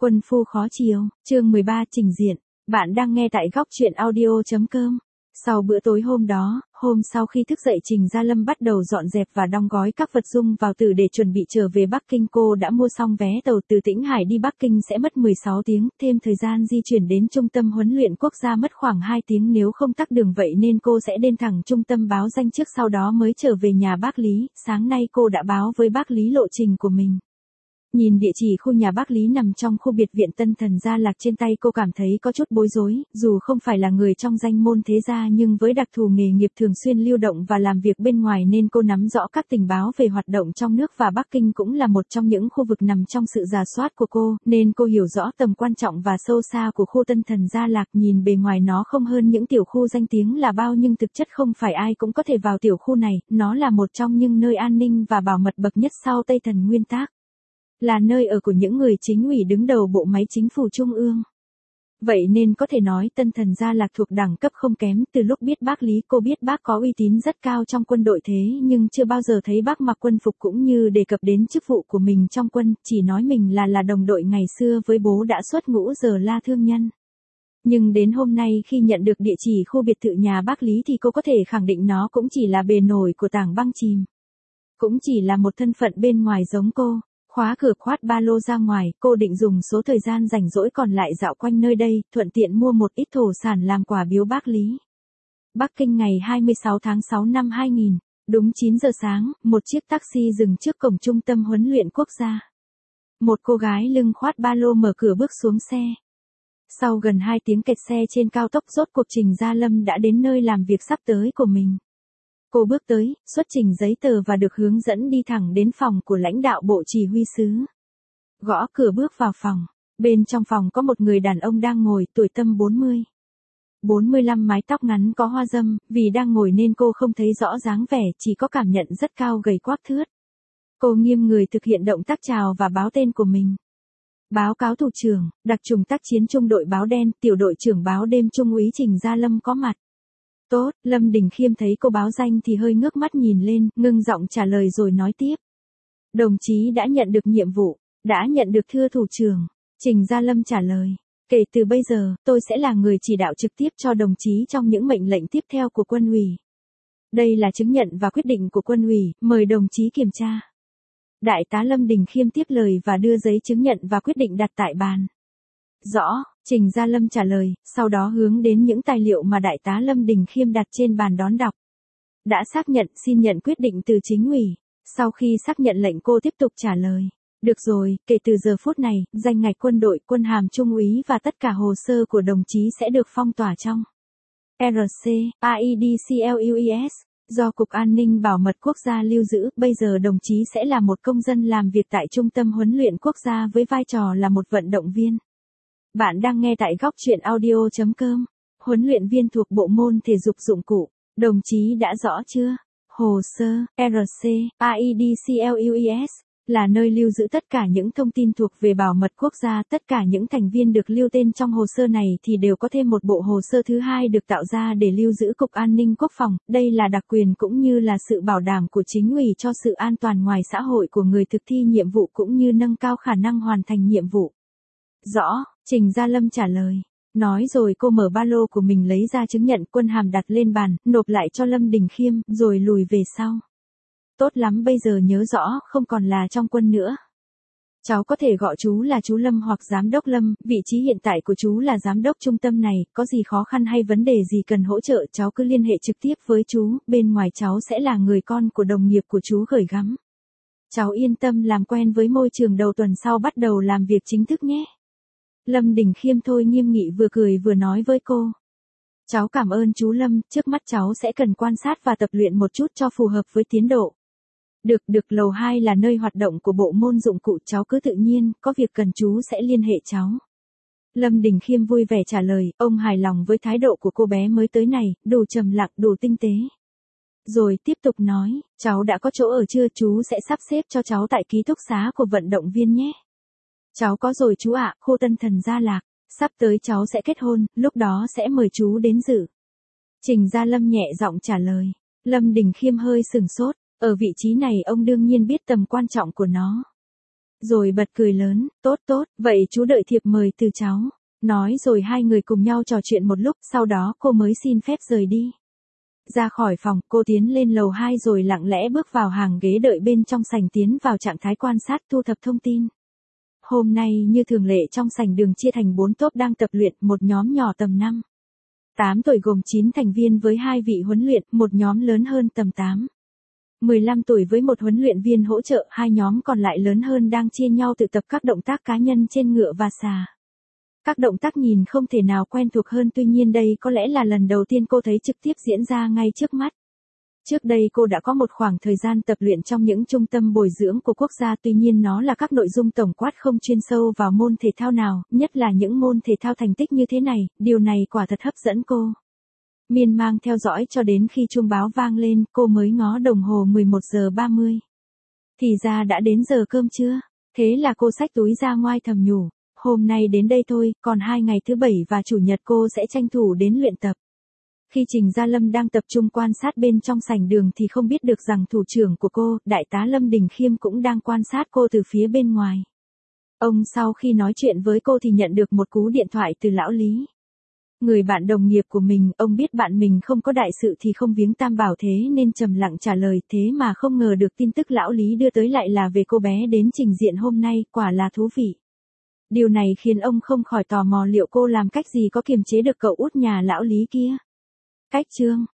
Quân phu khó chiều, chương 13 trình diện. Bạn đang nghe tại góc truyện audio.com. Sau bữa tối hôm đó, sau khi thức dậy Trình Gia Lâm bắt đầu dọn dẹp và đong gói các vật dụng vào từ để chuẩn bị trở về Bắc Kinh. Cô đã mua xong vé tàu từ Tĩnh Hải đi Bắc Kinh sẽ mất 16 tiếng, thêm thời gian di chuyển đến trung tâm huấn luyện quốc gia mất khoảng 2 tiếng nếu không tắc đường, vậy nên cô sẽ đến thẳng trung tâm báo danh trước sau đó mới trở về nhà bác Lý. Sáng nay cô đã báo với bác Lý lộ trình của mình. Nhìn địa chỉ khu nhà bác Lý nằm trong khu biệt viện Tân Thần Gia Lạc trên tay cô cảm thấy có chút bối rối, dù không phải là người trong danh môn thế gia nhưng với đặc thù nghề nghiệp thường xuyên lưu động và làm việc bên ngoài nên cô nắm rõ các tình báo về hoạt động trong nước và Bắc Kinh cũng là một trong những khu vực nằm trong sự rà soát của cô, nên cô hiểu rõ tầm quan trọng và sâu xa của khu Tân Thần Gia Lạc. Nhìn bề ngoài nó không hơn những tiểu khu danh tiếng là bao nhưng thực chất không phải ai cũng có thể vào tiểu khu này, nó là một trong những nơi an ninh và bảo mật bậc nhất sau Tây Thần Nguyên Tác. Là nơi ở của những người chính ủy đứng đầu bộ máy chính phủ trung ương. Vậy nên có thể nói Tân Thần Gia Lạc thuộc đẳng cấp không kém. Từ lúc biết bác Lý cô biết bác có uy tín rất cao trong quân đội thế nhưng chưa bao giờ thấy bác mặc quân phục cũng như đề cập đến chức vụ của mình trong quân, chỉ nói mình là đồng đội ngày xưa với bố đã xuất ngũ giờ la thương nhân. Nhưng đến hôm nay khi nhận được địa chỉ khu biệt thự nhà bác Lý thì cô có thể khẳng định nó cũng chỉ là bề nổi của tảng băng chìm. Cũng chỉ là một thân phận bên ngoài giống cô. Khóa cửa khoát ba lô ra ngoài, cô định dùng số thời gian rảnh rỗi còn lại dạo quanh nơi đây, thuận tiện mua một ít thổ sản làm quà biếu bác Lý. Bắc Kinh ngày 26 tháng 6 năm 2000, đúng 9 giờ sáng, một chiếc taxi dừng trước cổng trung tâm huấn luyện quốc gia. Một cô gái lưng khoát ba lô mở cửa bước xuống xe. Sau gần 2 tiếng kẹt xe trên cao tốc rốt cuộc Trình Gia Lâm đã đến nơi làm việc sắp tới của mình. Cô bước tới, xuất trình giấy tờ và được hướng dẫn đi thẳng đến phòng của lãnh đạo bộ chỉ huy sứ. Gõ cửa bước vào phòng. Bên trong phòng có một người đàn ông đang ngồi, tuổi tầm 40. 45, mái tóc ngắn có hoa râm, vì đang ngồi nên cô không thấy rõ dáng vẻ, chỉ có cảm nhận rất cao gầy quắc thướt. Cô nghiêng người thực hiện động tác chào và báo tên của mình. Báo cáo thủ trưởng, đặc trùng tác chiến trung đội báo đen, tiểu đội trưởng báo đêm Trung úy Trình Gia Lâm có mặt. Tốt, Lâm Đình Khiêm thấy cô báo danh thì hơi ngước mắt nhìn lên, ngưng giọng trả lời rồi nói tiếp. Đồng chí đã nhận được nhiệm vụ, đã nhận được thưa thủ trưởng. Trình Gia Lâm trả lời. Kể từ bây giờ, tôi sẽ là người chỉ đạo trực tiếp cho đồng chí trong những mệnh lệnh tiếp theo của quân ủy. Đây là chứng nhận và quyết định của quân ủy, mời đồng chí kiểm tra. Đại tá Lâm Đình Khiêm tiếp lời và đưa giấy chứng nhận và quyết định đặt tại bàn. Rõ, Trình Gia Lâm trả lời, sau đó hướng đến những tài liệu mà Đại tá Lâm Đình Khiêm đặt trên bàn đón đọc. Đã xác nhận, xin nhận quyết định từ chính ủy. Sau khi xác nhận lệnh cô tiếp tục trả lời. Được rồi, kể từ giờ phút này, danh ngạch quân đội, quân hàm trung úy và tất cả hồ sơ của đồng chí sẽ được phong tỏa trong RC, AEDCLUES, do Cục An ninh Bảo mật Quốc gia lưu giữ. Bây giờ đồng chí sẽ là một công dân làm việc tại Trung tâm huấn luyện quốc gia với vai trò là một vận động viên. Bạn đang nghe tại góc truyện audio.com. Huấn luyện viên thuộc bộ môn thể dục dụng cụ. Đồng chí đã rõ chưa? Hồ sơ, RC, AEDCLUES, là nơi lưu giữ tất cả những thông tin thuộc về bảo mật quốc gia. Tất cả những thành viên được lưu tên trong hồ sơ này thì đều có thêm một bộ hồ sơ thứ hai được tạo ra để lưu giữ Cục An ninh Quốc phòng. Đây là đặc quyền cũng như là sự bảo đảm của chính ủy cho sự an toàn ngoài xã hội của người thực thi nhiệm vụ cũng như nâng cao khả năng hoàn thành nhiệm vụ. Rõ, Trình Gia Lâm trả lời. Nói rồi cô mở ba lô của mình lấy ra chứng nhận quân hàm đặt lên bàn, nộp lại cho Lâm Đình Khiêm, rồi lùi về sau. Tốt lắm, bây giờ nhớ rõ, không còn là trong quân nữa. Cháu có thể gọi chú là chú Lâm hoặc giám đốc Lâm, vị trí hiện tại của chú là giám đốc trung tâm này, có gì khó khăn hay vấn đề gì cần hỗ trợ cháu cứ liên hệ trực tiếp với chú, bên ngoài cháu sẽ là người con của đồng nghiệp của chú gửi gắm. Cháu yên tâm làm quen với môi trường đầu tuần sau bắt đầu làm việc chính thức nhé. Lâm Đình Khiêm thôi nghiêm nghị vừa cười vừa nói với cô. Cháu cảm ơn chú Lâm, trước mắt cháu sẽ cần quan sát và tập luyện một chút cho phù hợp với tiến độ. Được, lầu 2 là nơi hoạt động của bộ môn dụng cụ, cháu cứ tự nhiên, có việc cần chú sẽ liên hệ cháu. Lâm Đình Khiêm vui vẻ trả lời, ông hài lòng với thái độ của cô bé mới tới này, đủ trầm lặng, đủ tinh tế. Rồi tiếp tục nói, cháu đã có chỗ ở chưa, chú sẽ sắp xếp cho cháu tại ký túc xá của vận động viên nhé. Cháu có rồi chú ạ, khu Tân Thần Gia Lạc, sắp tới cháu sẽ kết hôn, lúc đó sẽ mời chú đến dự. Trình Gia Lâm nhẹ giọng trả lời. Lâm Đình Khiêm hơi sửng sốt, ở vị trí này ông đương nhiên biết tầm quan trọng của nó. Rồi bật cười lớn, tốt tốt, vậy chú đợi thiệp mời từ cháu. Nói rồi hai người cùng nhau trò chuyện một lúc, sau đó cô mới xin phép rời đi. Ra khỏi phòng, cô tiến lên lầu 2 rồi lặng lẽ bước vào hàng ghế đợi bên trong sảnh, tiến vào trạng thái quan sát thu thập thông tin. Hôm nay như thường lệ trong sảnh đường chia thành 4 tốp đang tập luyện, một nhóm nhỏ tầm 8 tuổi gồm 9 thành viên với 2 vị huấn luyện, một nhóm lớn hơn tầm 15 tuổi với một huấn luyện viên hỗ trợ, hai nhóm còn lại lớn hơn đang chia nhau tự tập các động tác cá nhân trên ngựa và xà. Các động tác nhìn không thể nào quen thuộc hơn, tuy nhiên đây có lẽ là lần đầu tiên cô thấy trực tiếp diễn ra ngay trước mắt. Trước đây cô đã có một khoảng thời gian tập luyện trong những trung tâm bồi dưỡng của quốc gia, tuy nhiên nó là các nội dung tổng quát không chuyên sâu vào môn thể thao nào, nhất là những môn thể thao thành tích như thế này, điều này quả thật hấp dẫn cô. Miên man theo dõi cho đến khi chuông báo vang lên, cô mới ngó đồng hồ 11:30. Thì ra đã đến giờ cơm trưa, thế là cô xách túi ra ngoài thầm nhủ, hôm nay đến đây thôi, còn 2 ngày thứ Bảy và Chủ nhật cô sẽ tranh thủ đến luyện tập. Khi Trình Gia Lâm đang tập trung quan sát bên trong sảnh đường thì không biết được rằng thủ trưởng của cô, Đại tá Lâm Đình Khiêm cũng đang quan sát cô từ phía bên ngoài. Ông sau khi nói chuyện với cô thì nhận được một cú điện thoại từ lão Lý. Người bạn đồng nghiệp của mình, ông biết bạn mình không có đại sự thì không viếng tam bảo, thế nên trầm lặng trả lời, thế mà không ngờ được tin tức lão Lý đưa tới lại là về cô bé đến trình diện hôm nay, quả là thú vị. Điều này khiến ông không khỏi tò mò liệu cô làm cách gì có kiềm chế được cậu út nhà lão Lý kia. Cách chương